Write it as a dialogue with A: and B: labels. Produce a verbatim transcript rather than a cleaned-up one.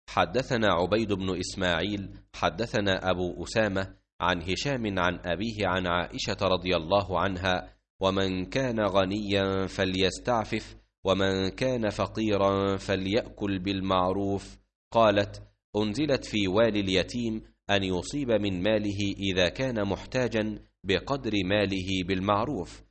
A: حدثنا عبيد بن إسماعيل حدثنا أبو أسامة عن هشام عن أبيه عن عائشة رضي الله عنها: ومن كان غنيا فليستعفف، ومن كان فقيرا فليأكل بالمعروف. قالت: أنزلت في والي اليتيم أن يصيب من ماله إذا كان محتاجا بقدر ماله بالمعروف.